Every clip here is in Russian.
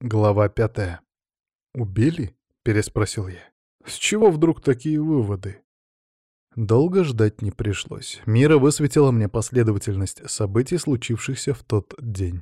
Глава 5. «Убили?» — переспросил я. «С чего вдруг такие выводы?» Долго ждать не пришлось. Мира высветила мне последовательность событий, случившихся в тот день.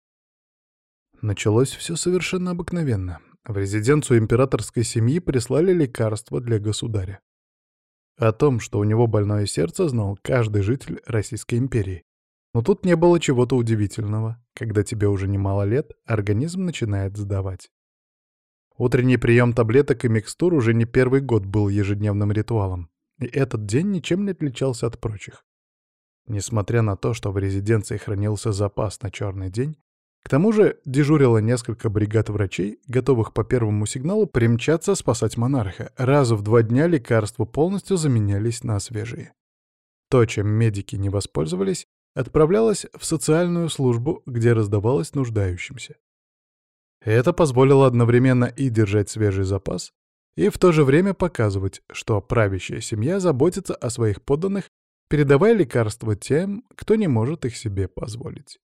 Началось все совершенно обыкновенно. В резиденцию императорской семьи прислали лекарства для государя. О том, что у него больное сердце, знал каждый житель Российской империи. Но тут не было чего-то удивительного. Когда тебе уже немало лет, организм начинает сдавать. Утренний прием таблеток и микстур уже не первый год был ежедневным ритуалом, и этот день ничем не отличался от прочих. Несмотря на то, что в резиденции хранился запас на черный день, к тому же дежурило несколько бригад врачей, готовых по первому сигналу примчаться спасать монарха. Раз в 2 дня лекарства полностью заменялись на свежие. То, чем медики не воспользовались, отправлялось в социальную службу, где раздавалось нуждающимся. Это позволило одновременно и держать свежий запас, и в то же время показывать, что правящая семья заботится о своих подданных, передавая лекарства тем, кто не может их себе позволить.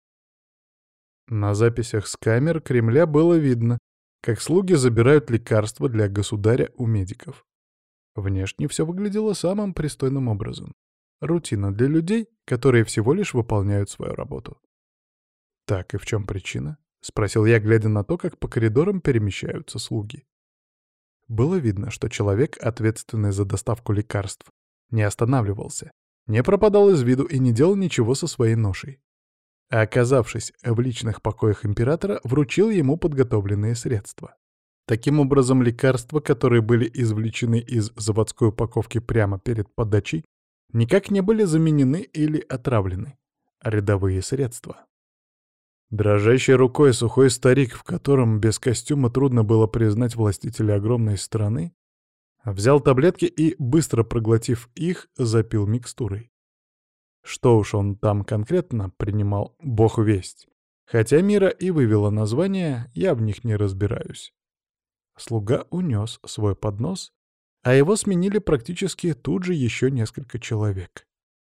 На записях с камер Кремля было видно, как слуги забирают лекарства для государя у медиков. Внешне все выглядело самым пристойным образом. Рутина для людей, которые всего лишь выполняют свою работу. Так, и в чем причина? — спросил я, глядя на то, как по коридорам перемещаются слуги. Было видно, что человек, ответственный за доставку лекарств, не останавливался, не пропадал из виду и не делал ничего со своей ношей. А оказавшись в личных покоях императора, вручил ему подготовленные средства. Таким образом, лекарства, которые были извлечены из заводской упаковки прямо перед подачей, никак не были заменены или отравлены. Рядовые средства. Дрожащей рукой сухой старик, в котором без костюма трудно было признать властителя огромной страны, взял таблетки и, быстро проглотив их, запил микстурой. Что уж он там конкретно принимал, бог весть. Хотя Мира и вывела название, я в них не разбираюсь. Слуга унес свой поднос, а его сменили практически тут же еще несколько человек.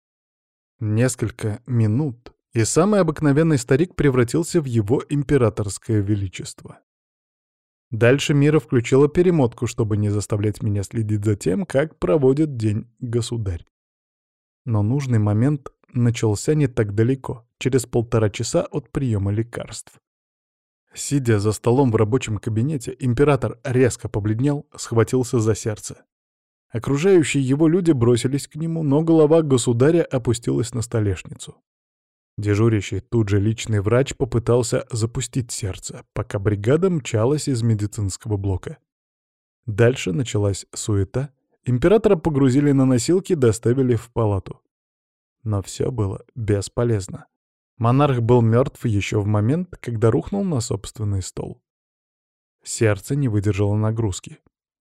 Несколько минут, и самый обыкновенный старик превратился в его императорское величество. Дальше Мира включила перемотку, чтобы не заставлять меня следить за тем, как проводит день государь. Но нужный момент начался не так далеко, через 1,5 часа от приема лекарств. Сидя за столом в рабочем кабинете, император резко побледнел, схватился за сердце. Окружающие его люди бросились к нему, но голова государя опустилась на столешницу. Дежурящий тут же личный врач попытался запустить сердце, пока бригада мчалась из медицинского блока. Дальше началась суета. Императора погрузили на носилки и доставили в палату. Но все было бесполезно. Монарх был мертв еще в момент, когда рухнул на собственный стол. Сердце не выдержало нагрузки.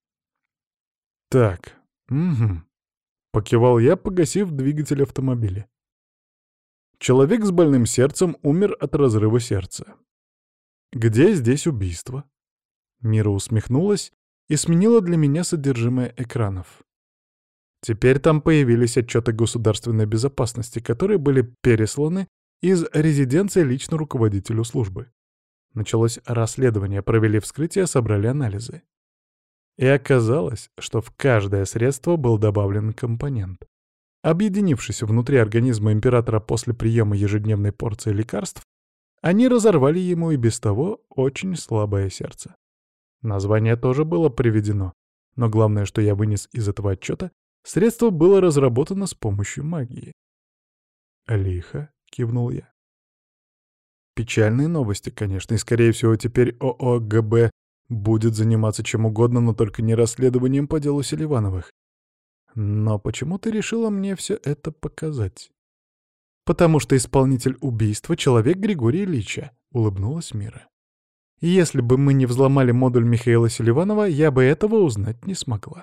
«Так, угу», — покивал я, погасив двигатель автомобиля. Человек с больным сердцем умер от разрыва сердца. Где здесь убийство? Мира усмехнулась и сменила для меня содержимое экранов. Теперь там появились отчеты государственной безопасности, которые были пересланы из резиденции лично руководителю службы. Началось расследование, провели вскрытие, собрали анализы. И оказалось, что в каждое средство был добавлен компонент. Объединившись внутри организма императора после приема ежедневной порции лекарств, они разорвали ему и без того очень слабое сердце. Название тоже было приведено, но главное, что я вынес из этого отчета, средство было разработано с помощью магии. «Лихо», — кивнул я. Печальные новости, конечно, и, скорее всего, теперь ООГБ будет заниматься чем угодно, но только не расследованием по делу Селивановых. Но почему ты решила мне все это показать? Потому что исполнитель убийства — человек Григория Ильича, — улыбнулась Мира. Если бы мы не взломали модуль Михаила Селиванова, я бы этого узнать не смогла.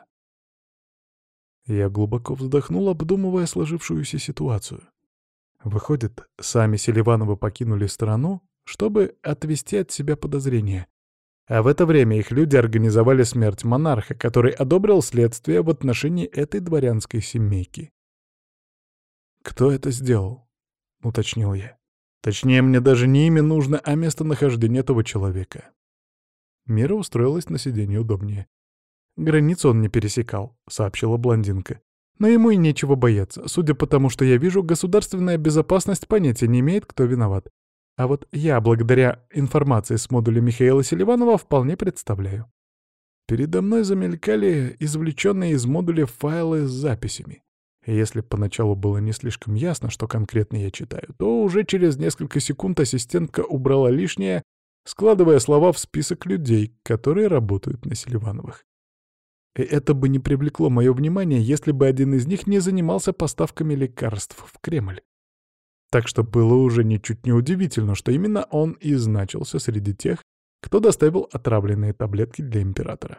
Я глубоко вздохнул, обдумывая сложившуюся ситуацию. Выходит, сами Селивановы покинули страну, чтобы отвести от себя подозрения. А в это время их люди организовали смерть монарха, который одобрил следствие в отношении этой дворянской семейки. «Кто это сделал?» — уточнил я. «Точнее, мне даже не имя нужно, а местонахождение этого человека». Мира устроилась на сиденье удобнее. «Границу он не пересекал», — сообщила блондинка. «Но ему и нечего бояться. Судя по тому, что я вижу, государственная безопасность понятия не имеет, кто виноват. А вот я, благодаря информации с модуля Михаила Селиванова, вполне представляю». Передо мной замелькали извлеченные из модуля файлы с записями. И если поначалу было не слишком ясно, что конкретно я читаю, то уже через несколько секунд ассистентка убрала лишнее, складывая слова в список людей, которые работают на Селивановых. И это бы не привлекло мое внимание, если бы один из них не занимался поставками лекарств в Кремль. Так что было уже ничуть не удивительно, что именно он и значился среди тех, кто доставил отравленные таблетки для императора.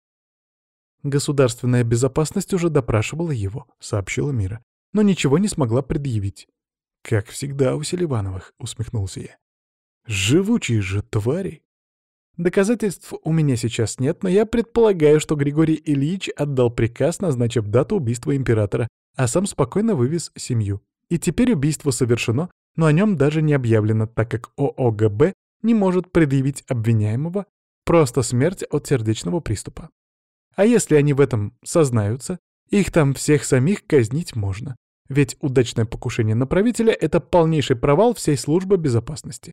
«Государственная безопасность уже допрашивала его», — сообщила Мира, «но ничего не смогла предъявить». «Как всегда у Селивановых», — усмехнулся я. «Живучие же твари!» «Доказательств у меня сейчас нет, но я предполагаю, что Григорий Ильич отдал приказ, назначив дату убийства императора, а сам спокойно вывез семью. И теперь убийство совершено, но о нем даже не объявлено, так как ООГБ не может предъявить обвиняемого, просто смерть от сердечного приступа. А если они в этом сознаются, их там всех самих казнить можно. Ведь удачное покушение на правителя — это полнейший провал всей службы безопасности».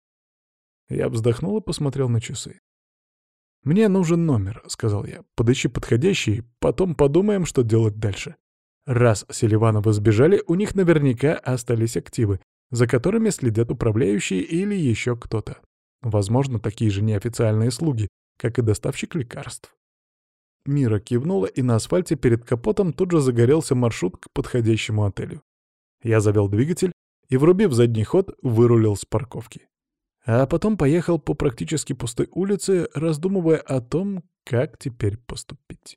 Я вздохнул и посмотрел на часы. «Мне нужен номер», — сказал я. «Подыщи подходящий, потом подумаем, что делать дальше. Раз Селивановы сбежали, у них наверняка остались активы, за которыми следят управляющие или еще кто-то. Возможно, такие же неофициальные слуги, как и доставщик лекарств». Мира кивнула, и на асфальте перед капотом тут же загорелся маршрут к подходящему отелю. Я завел двигатель и, врубив задний ход, вырулил с парковки. А потом поехал по практически пустой улице, раздумывая о том, как теперь поступить.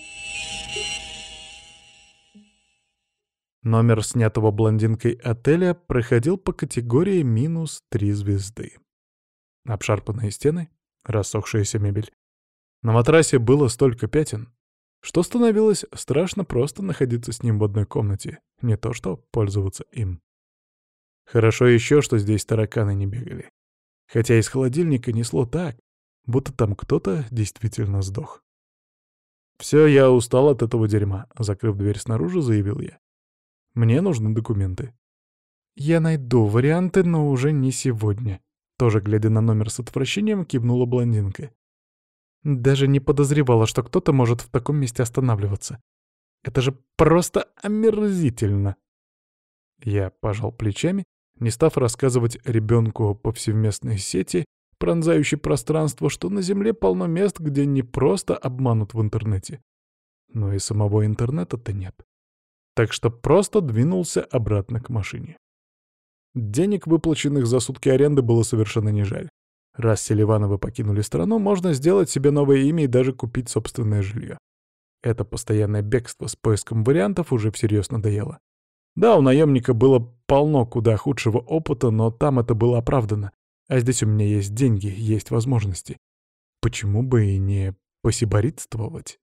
Номер снятого блондинкой отеля проходил по категории -3 звезды. Обшарпанные стены, рассохшаяся мебель. На матрасе было столько пятен, что становилось страшно просто находиться с ним в одной комнате, не то что пользоваться им. Хорошо еще, что здесь тараканы не бегали. Хотя из холодильника несло так, будто там кто-то действительно сдох. «Все, я устал от этого дерьма», — закрыв дверь снаружи, заявил я. «Мне нужны документы». «Я найду варианты, но уже не сегодня», — тоже глядя на номер с отвращением, кивнула блондинка. «Даже не подозревала, что кто-то может в таком месте останавливаться. Это же просто омерзительно». Я пожал плечами, не став рассказывать ребенку по повсеместной сети, пронзающей пространство, что на Земле полно мест, где не просто обманут в интернете, но и самого интернета-то нет. Так что просто двинулся обратно к машине. Денег, выплаченных за сутки аренды, было совершенно не жаль. Раз Селивановы покинули страну, можно сделать себе новое имя и даже купить собственное жилье. Это постоянное бегство с поиском вариантов уже всерьез надоело. Да, у наемника было полно куда худшего опыта, но там это было оправдано. А здесь у меня есть деньги, есть возможности. Почему бы и не посиборитствовать?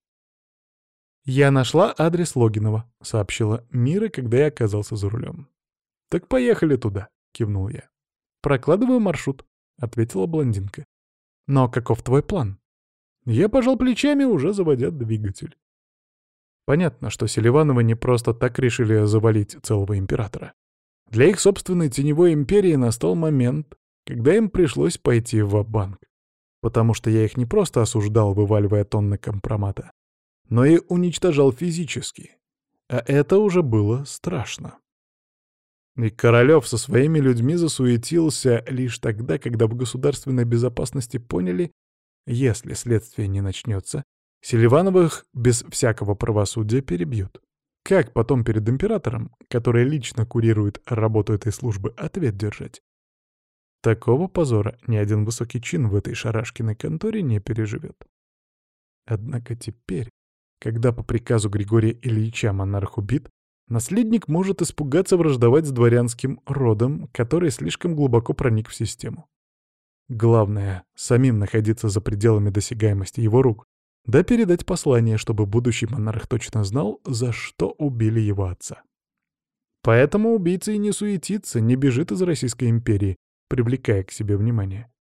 «Я нашла адрес Логинова», — сообщила Мира, когда я оказался за рулем. «Так поехали туда», — кивнул я. «Прокладываю маршрут», — ответила блондинка. «Но каков твой план?» Я пожал плечами, уже заводя двигатель. Понятно, что Селивановы не просто так решили завалить целого императора. Для их собственной теневой империи настал момент, когда им пришлось пойти ва-банк. Потому что я их не просто осуждал, вываливая тонны компромата, но и уничтожал физически. А это уже было страшно. И Королёв со своими людьми засуетился лишь тогда, когда в государственной безопасности поняли, если следствие не начнется, Селивановых без всякого правосудия перебьют. Как потом перед императором, который лично курирует работу этой службы, ответ держать? Такого позора ни один высокий чин в этой шарашкиной конторе не переживет. Однако теперь, когда по приказу Григория Ильича монарх убит, наследник может испугаться враждовать с дворянским родом, который слишком глубоко проник в систему. Главное — самим находиться за пределами досягаемости его рук, да передать послание, чтобы будущий монарх точно знал, за что убили его отца. Поэтому убийца и не суетится, не бежит из Российской империи, привлекая к себе внимание.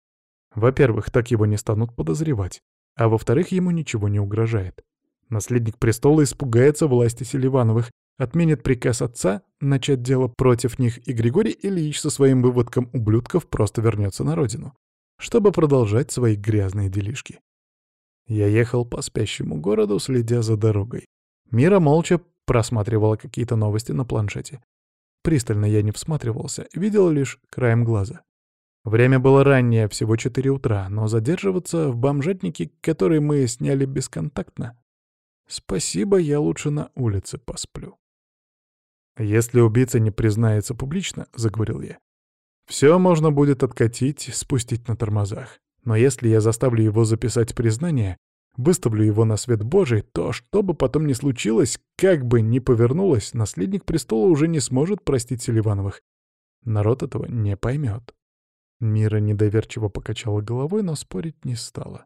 Во-первых, так его не станут подозревать, а во-вторых, ему ничего не угрожает. Наследник престола испугается власти Селивановых, отменит приказ отца начать дело против них, и Григорий Ильич со своим выводком ублюдков просто вернется на родину, чтобы продолжать свои грязные делишки. Я ехал по спящему городу, следя за дорогой. Мира молча просматривала какие-то новости на планшете. Пристально я не всматривался, видел лишь краем глаза. Время было раннее, всего 4 утра, но задерживаться в бомжатнике, который мы сняли бесконтактно. Спасибо, я лучше на улице посплю. «Если убийца не признается публично, — заговорил я, — все можно будет откатить, спустить на тормозах. Но если я заставлю его записать признание, выставлю его на свет Божий, то, что бы потом ни случилось, как бы ни повернулось, наследник престола уже не сможет простить Селивановых. Народ этого не поймет». Мира недоверчиво покачала головой, но спорить не стала.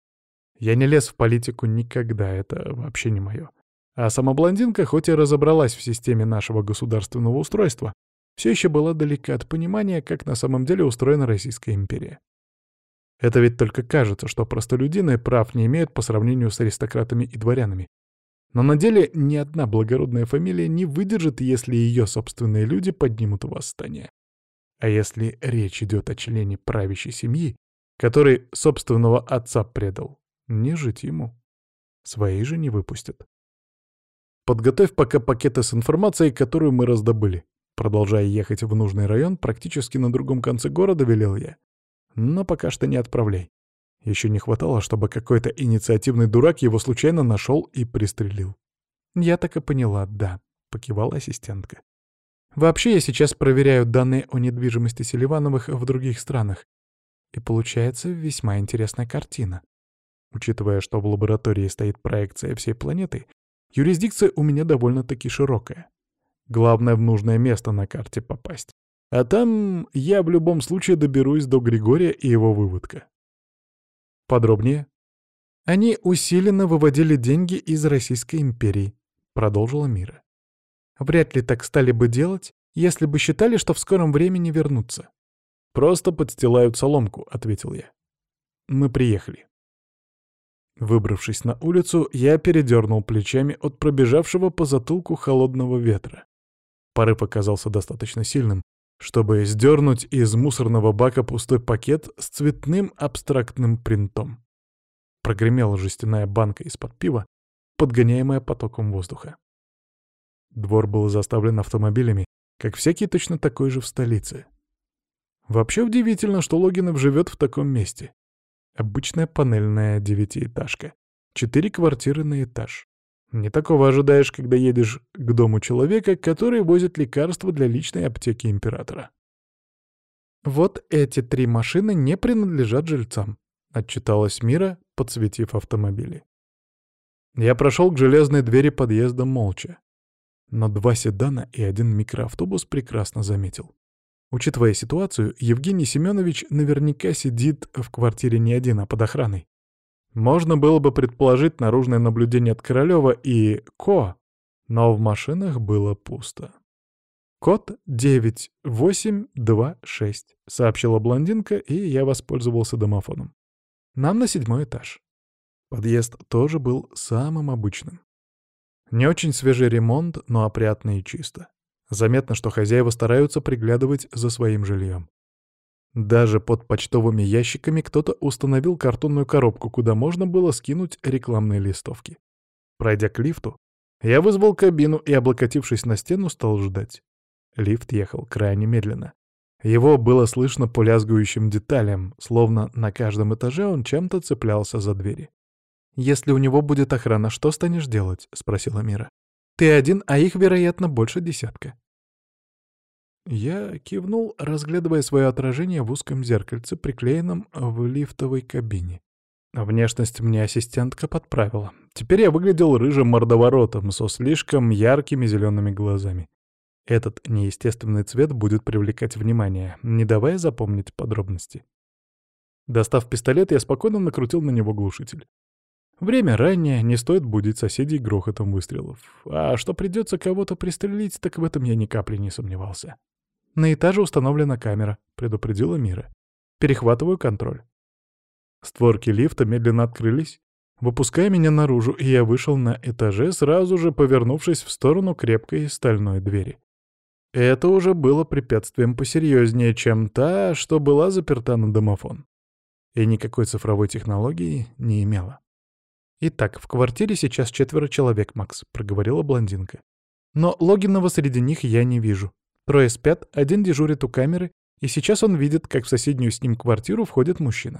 Я не лез в политику никогда, это вообще не мое. А сама блондинка, хоть и разобралась в системе нашего государственного устройства, все еще была далека от понимания, как на самом деле устроена Российская империя. Это ведь только кажется, что простолюдины прав не имеют по сравнению с аристократами и дворянами. Но на деле ни одна благородная фамилия не выдержит, если ее собственные люди поднимут восстание. А если речь идет о члене правящей семьи, который собственного отца предал, не жить ему. Свои же не выпустят. «Подготовь пока пакеты с информацией, которую мы раздобыли». Продолжая ехать в нужный район, практически на другом конце города, велел я. Но пока что не отправляй. Еще не хватало, чтобы какой-то инициативный дурак его случайно нашел и пристрелил. «Я так и поняла, да», — покивала ассистентка. «Вообще я сейчас проверяю данные о недвижимости Селивановых в других странах. И получается весьма интересная картина. Учитывая, что в лаборатории стоит проекция всей планеты, юрисдикция у меня довольно-таки широкая. Главное в нужное место на карте попасть. А там я в любом случае доберусь до Григория и его выводка». «Подробнее?» «Они усиленно выводили деньги из Российской империи», — продолжила Мира. «Вряд ли так стали бы делать, если бы считали, что в скором времени вернутся». «Просто подстилают соломку», — ответил я. «Мы приехали». Выбравшись на улицу, я передернул плечами от пробежавшего по затылку холодного ветра. Порыв оказался достаточно сильным, чтобы сдернуть из мусорного бака пустой пакет с цветным абстрактным принтом. Прогремела жестяная банка из-под пива, подгоняемая потоком воздуха. Двор был заставлен автомобилями, как всякий точно такой же в столице. Вообще удивительно, что Логинов живет в таком месте. Обычная панельная девятиэтажка. 4 квартиры на этаж. Не такого ожидаешь, когда едешь к дому человека, который возит лекарства для личной аптеки императора. «Вот эти 3 машины не принадлежат жильцам», — отчиталась Мира, подсветив автомобили. Я прошел к железной двери подъезда молча. Но 2 седана и 1 микроавтобус прекрасно заметил. Учитывая ситуацию, Евгений Семенович наверняка сидит в квартире не один, а под охраной. Можно было бы предположить наружное наблюдение от Королёва и Ко, но в машинах было пусто. «Код 9826», — сообщила блондинка, и я воспользовался домофоном. «Нам на 7-й этаж». Подъезд тоже был самым обычным. Не очень свежий ремонт, но опрятно и чисто. Заметно, что хозяева стараются приглядывать за своим жильем. Даже под почтовыми ящиками кто-то установил картонную коробку, куда можно было скинуть рекламные листовки. Пройдя к лифту, я вызвал кабину и, облокотившись на стену, стал ждать. Лифт ехал крайне медленно. Его было слышно по лязгающим деталям, словно на каждом этаже он чем-то цеплялся за двери. «Если у него будет охрана, что станешь делать?» — спросила Мира. «Ты один, а их, вероятно, больше десятка». Я кивнул, разглядывая свое отражение в узком зеркальце, приклеенном в лифтовой кабине. Внешность мне ассистентка подправила. Теперь я выглядел рыжим мордоворотом со слишком яркими зелеными глазами. Этот неестественный цвет будет привлекать внимание, не давая запомнить подробности. Достав пистолет, я спокойно накрутил на него глушитель. Время раннее, не стоит будить соседей грохотом выстрелов. А что придется кого-то пристрелить, так в этом я ни капли не сомневался. «На этаже установлена камера», — предупредила Мира. «Перехватываю контроль». Створки лифта медленно открылись, выпуская меня наружу, и я вышел на этаже, сразу же повернувшись в сторону крепкой стальной двери. Это уже было препятствием посерьезнее, чем та, что была заперта на домофон. И никакой цифровой технологии не имела. «Итак, в квартире сейчас 4 человек, Макс», — проговорила блондинка. «Но Логинова среди них я не вижу. 3 спят, 1 дежурит у камеры, и сейчас он видит, как в соседнюю с ним квартиру входит мужчина».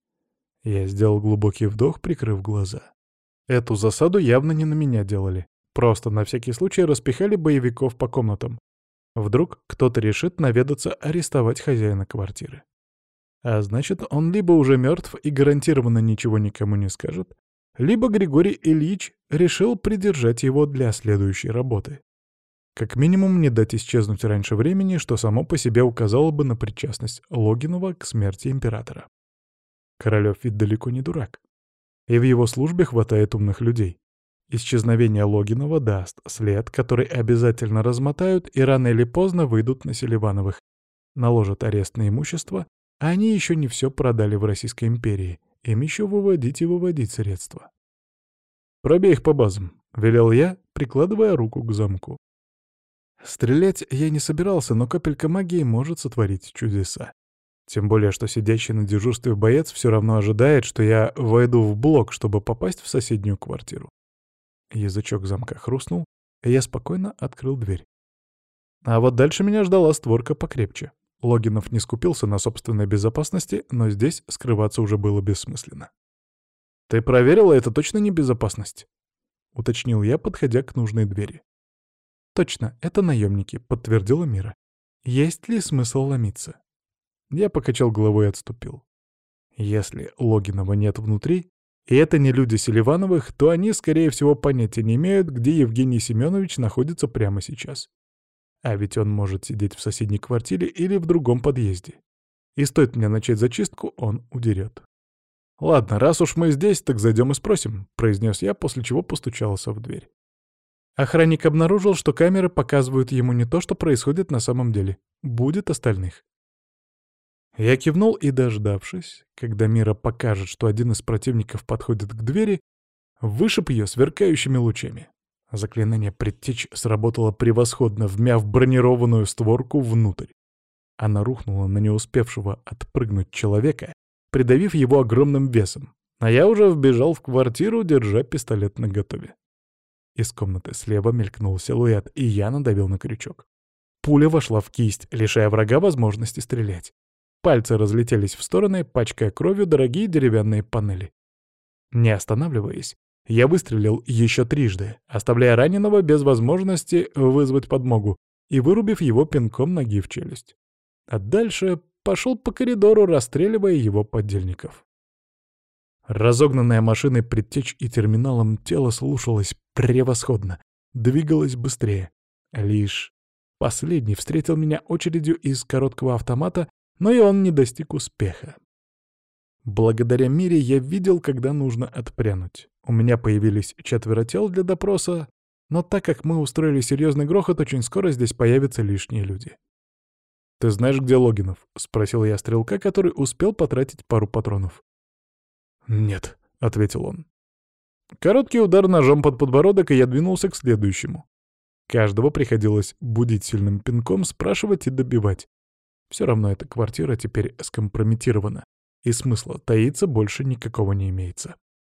Я сделал глубокий вдох, прикрыв глаза. Эту засаду явно не на меня делали. Просто на всякий случай распихали боевиков по комнатам. Вдруг кто-то решит наведаться арестовать хозяина квартиры. А значит, он либо уже мертв и гарантированно ничего никому не скажет, либо Григорий Ильич решил придержать его для следующей работы. Как минимум не дать исчезнуть раньше времени, что само по себе указало бы на причастность Логинова к смерти императора. Королёв ведь далеко не дурак. И в его службе хватает умных людей. Исчезновение Логинова даст след, который обязательно размотают и рано или поздно выйдут на Селивановых, наложат арест на имущество, а они еще не все продали в Российской империи. Им еще выводить и выводить средства. «Пробей их по базам», — велел я, прикладывая руку к замку. Стрелять я не собирался, но капелька магии может сотворить чудеса. Тем более, что сидящий на дежурстве боец все равно ожидает, что я войду в блок, чтобы попасть в соседнюю квартиру. Язычок замка хрустнул, и я спокойно открыл дверь. А вот дальше меня ждала створка покрепче. Логинов не скупился на собственной безопасности, но здесь скрываться уже было бессмысленно. «Ты проверила, это точно не безопасность?» — уточнил я, подходя к нужной двери. «Точно, это наемники», — подтвердила Мира. «Есть ли смысл ломиться?» Я покачал головой и отступил. Если Логинова нет внутри, и это не люди Селивановых, то они, скорее всего, понятия не имеют, где Евгений Семенович находится прямо сейчас. А ведь он может сидеть в соседней квартире или в другом подъезде. И стоит мне начать зачистку, он удерет. «Ладно, раз уж мы здесь, так зайдем и спросим», — произнес я, после чего постучался в дверь. Охранник обнаружил, что камеры показывают ему не то, что происходит на самом деле. Будет остальных. Я кивнул и, дождавшись, когда Мира покажет, что один из противников подходит к двери, вышиб ее сверкающими лучами. Заклинание «Предтечь» сработало превосходно, вмяв бронированную створку внутрь. Она рухнула на не успевшего отпрыгнуть человека, придавив его огромным весом, а я уже вбежал в квартиру, держа пистолет наготове. Из комнаты слева мелькнул силуэт, и я надавил на крючок. Пуля вошла в кисть, лишая врага возможности стрелять. Пальцы разлетелись в стороны, пачкая кровью дорогие деревянные панели. Не останавливаясь, я выстрелил еще трижды, оставляя раненого без возможности вызвать подмогу и вырубив его пинком ноги в челюсть. А дальше пошел по коридору, расстреливая его подельников. Разогнанная машиной предтечь и терминалом тело слушалось превосходно, двигалось быстрее. Лишь последний встретил меня очередью из короткого автомата, но и он не достиг успеха. Благодаря Мире я видел, когда нужно отпрянуть. У меня появились 4 тел для допроса, но так как мы устроили серьезный грохот, очень скоро здесь появятся лишние люди. «Ты знаешь, где Логинов?» — спросил я стрелка, который успел потратить пару патронов. «Нет», — ответил он. Короткий удар ножом под подбородок, и я двинулся к следующему. Каждого приходилось будить сильным пинком, спрашивать и добивать. Все равно эта квартира теперь скомпрометирована, и смысла таиться больше никакого не имеется.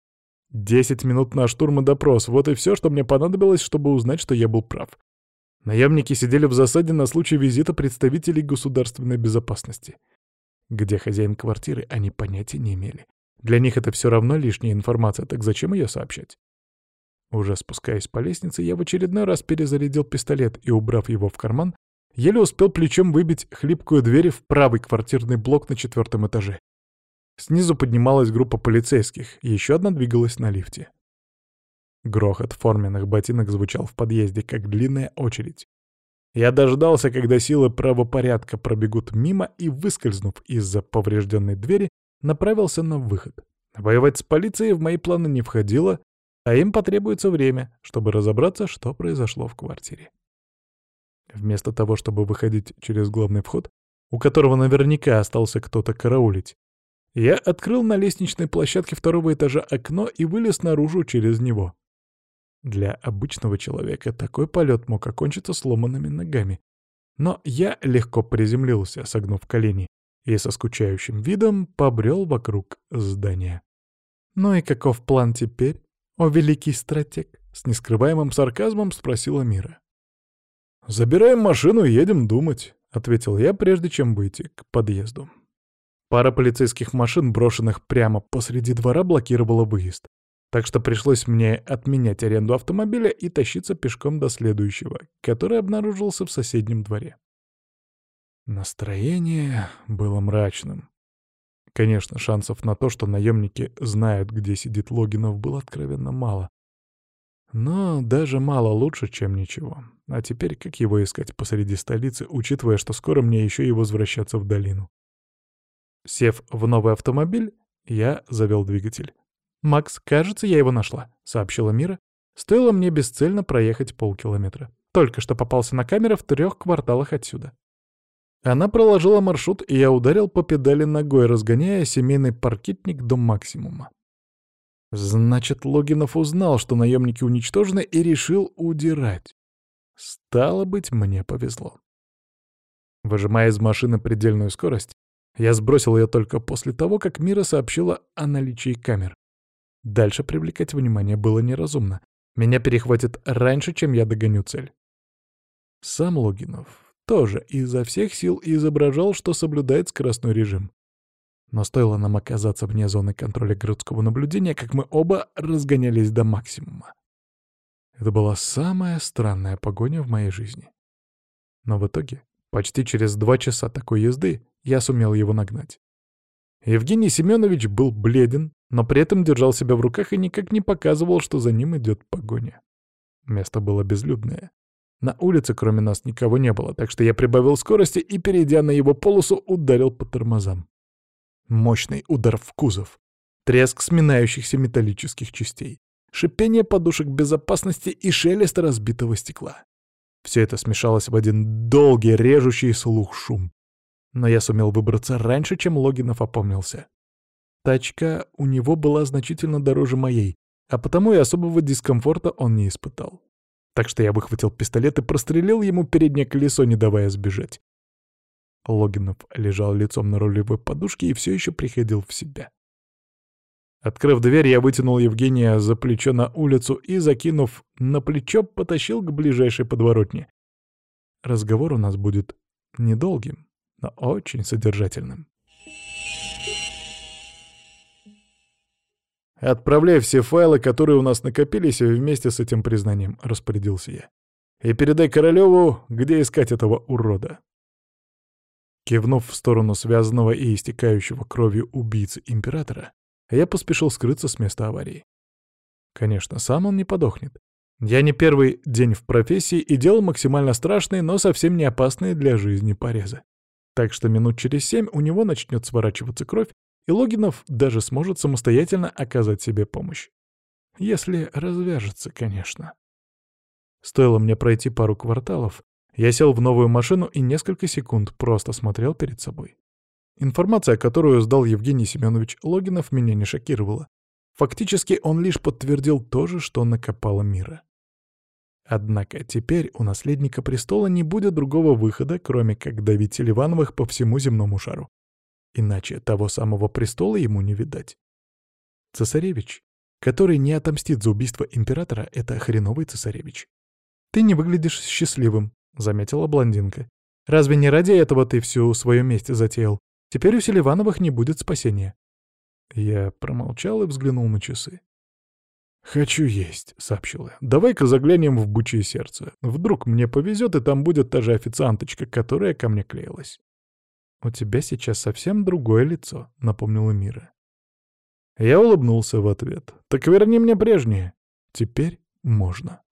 10 минут на штурм и допрос — вот и все, что мне понадобилось, чтобы узнать, что я был прав. Наемники сидели в засаде на случай визита представителей государственной безопасности. Где хозяин квартиры, они понятия не имели. Для них это все равно лишняя информация, так зачем ее сообщать? Уже спускаясь по лестнице, я в очередной раз перезарядил пистолет и, убрав его в карман, еле успел плечом выбить хлипкую дверь в правый квартирный блок на 4-м этаже. Снизу поднималась группа полицейских, и еще одна двигалась на лифте. Грохот форменных ботинок звучал в подъезде, как длинная очередь. Я дождался, когда силы правопорядка пробегут мимо, и, выскользнув из-за поврежденной двери, направился на выход. Воевать с полицией в мои планы не входило, а им потребуется время, чтобы разобраться, что произошло в квартире. Вместо того, чтобы выходить через главный вход, у которого наверняка остался кто-то караулить, Я открыл на лестничной площадке второго этажа окно и вылез наружу через него. Для обычного человека такой полет мог окончиться сломанными ногами. Но я легко приземлился, согнув колени, и со скучающим видом побрел вокруг здания. «Ну и каков план теперь, о великий стратег?» — с нескрываемым сарказмом спросила Мира. «Забираем машину и едем думать», — ответил я, прежде чем выйти к подъезду. Пара полицейских машин, брошенных прямо посреди двора, блокировала выезд. Так что пришлось мне отменять аренду автомобиля и тащиться пешком до следующего, который обнаружился в соседнем дворе. Настроение было мрачным. Конечно, шансов на то, что наемники знают, где сидит Логинов, было откровенно мало. Но даже мало лучше, чем ничего. А теперь как его искать посреди столицы, учитывая, что скоро мне еще и возвращаться в долину? Сев в новый автомобиль, я завел двигатель. «Макс, кажется, я его нашла», — сообщила Мира. Стоило мне бесцельно проехать полкилометра. Только что попался на камеру в 3 кварталах отсюда. Она проложила маршрут, и я ударил по педали ногой, разгоняя семейный паркетник до максимума. Значит, Логинов узнал, что наемники уничтожены, и решил удирать. Стало быть, мне повезло. Выжимая из машины предельную скорость, я сбросил ее только после того, как Мира сообщила о наличии камер. Дальше привлекать внимание было неразумно. Меня перехватит раньше, чем я догоню цель. Сам Логинов тоже изо всех сил изображал, что соблюдает скоростной режим. Но стоило нам оказаться вне зоны контроля городского наблюдения, как мы оба разгонялись до максимума. Это была самая странная погоня в моей жизни. Но в итоге, почти через 2 часа такой езды, я сумел его нагнать. Евгений Семенович был бледен, но при этом держал себя в руках и никак не показывал, что за ним идет погоня. Место было безлюдное. На улице кроме нас никого не было, так что я прибавил скорости и, перейдя на его полосу, ударил по тормозам. Мощный удар в кузов, треск сминающихся металлических частей, шипение подушек безопасности и шелест разбитого стекла. Все это смешалось в один долгий, режущий слух шум. Но я сумел выбраться раньше, чем Логинов опомнился. Тачка у него была значительно дороже моей, а потому и особого дискомфорта он не испытал. Так что я выхватил пистолет и прострелил ему переднее колесо, не давая сбежать. Логинов лежал лицом на рулевой подушке и все еще приходил в себя. Открыв дверь, я вытянул Евгения за плечо на улицу и, закинув на плечо, потащил к ближайшей подворотне. Разговор у нас будет недолгим, но очень содержательным. «Отправляй все файлы, которые у нас накопились, вместе с этим признанием», — распорядился я. «И передай Королёву, где искать этого урода». Кивнув в сторону связанного и истекающего кровью убийцы императора, я поспешил скрыться с места аварии. Конечно, сам он не подохнет. Я не первый день в профессии и делал максимально страшные, но совсем не опасные для жизни порезы. Так что минут через 7 у него начнет сворачиваться кровь, и Логинов даже сможет самостоятельно оказать себе помощь. Если развяжется, конечно. Стоило мне пройти пару кварталов, я сел в новую машину и несколько секунд просто смотрел перед собой. Информация, которую сдал Евгений Семенович Логинов, меня не шокировала. Фактически он лишь подтвердил то же, что накопала Мира. Однако теперь у наследника престола не будет другого выхода, кроме как давить Селивановых по всему земному шару. Иначе того самого престола ему не видать. Цесаревич, который не отомстит за убийство императора, — это хреновый цесаревич. «Ты не выглядишь счастливым», — заметила блондинка. «Разве не ради этого ты всю свою месть затеял? Теперь у Селивановых не будет спасения». Я промолчал и взглянул на часы. «Хочу есть», — сообщил я. «Давай-ка заглянем в бычье сердце. Вдруг мне повезет, и там будет та же официанточка, которая ко мне клеилась». «У тебя сейчас совсем другое лицо», — напомнила Мира. Я улыбнулся в ответ. «Так верни мне прежнее. Теперь можно».